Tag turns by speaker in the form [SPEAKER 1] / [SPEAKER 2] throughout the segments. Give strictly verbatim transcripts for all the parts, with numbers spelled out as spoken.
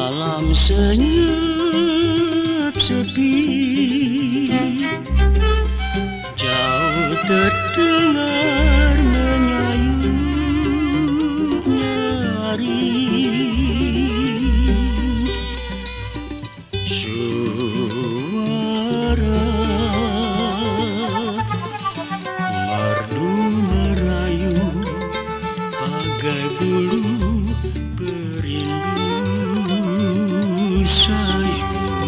[SPEAKER 1] Malam senyap sepi, jauh terdengar menyayung nyaring suara merdu merayu bagai bulu berindu sayu.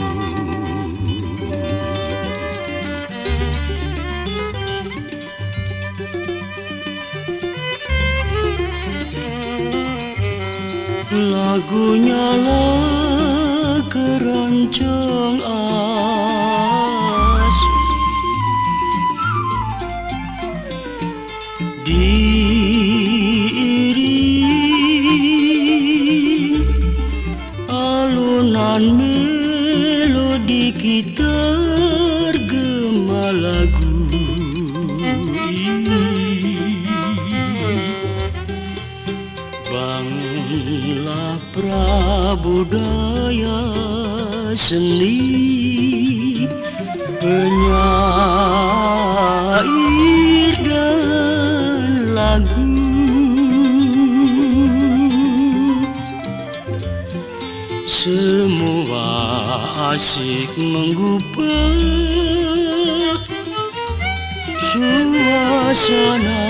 [SPEAKER 1] Lagunya lah keroncong asli, diiring alunan melodi gitar gema lagu ini. Bangunlah prabudaya seni, penyair dan lagu. Semua asik mengubah suasana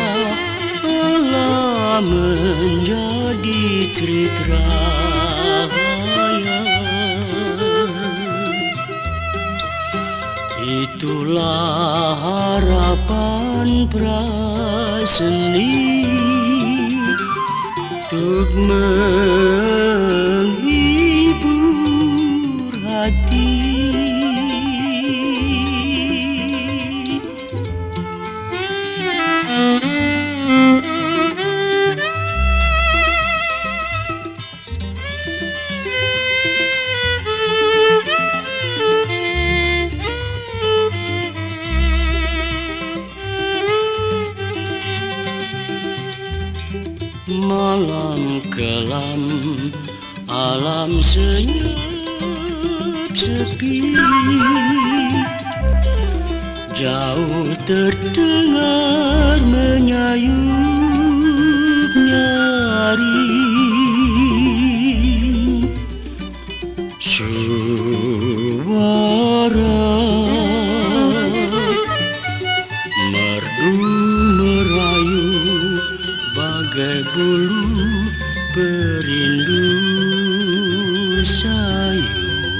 [SPEAKER 1] alam menjadi cerita. Itulah harapan praseni untuk menghibur hati. Malam kelam, alam senyap sepi, jauh terdengar menyayung nyaring suara merdu merayu bagai bulu berindu sayu.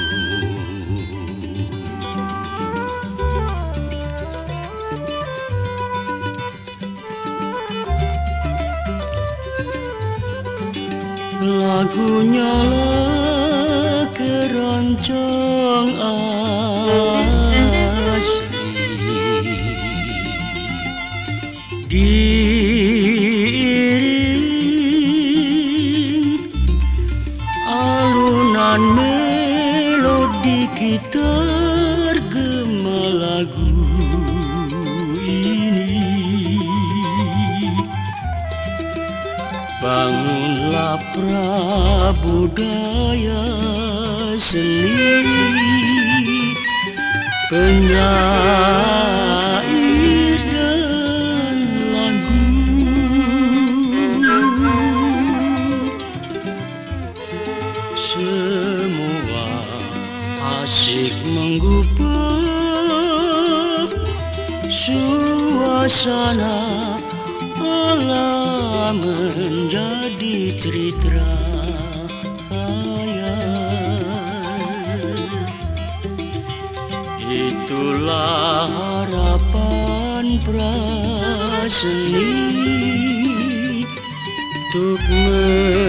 [SPEAKER 1] Lagunya lah keroncong asli, diiring alunan melodi gitar gema lagu ini. Bangunlah prabudaya seni, penyair dan lagu. Semua asik mengubah suasana alam menjadi cerita. Itulah harapan praseni untuk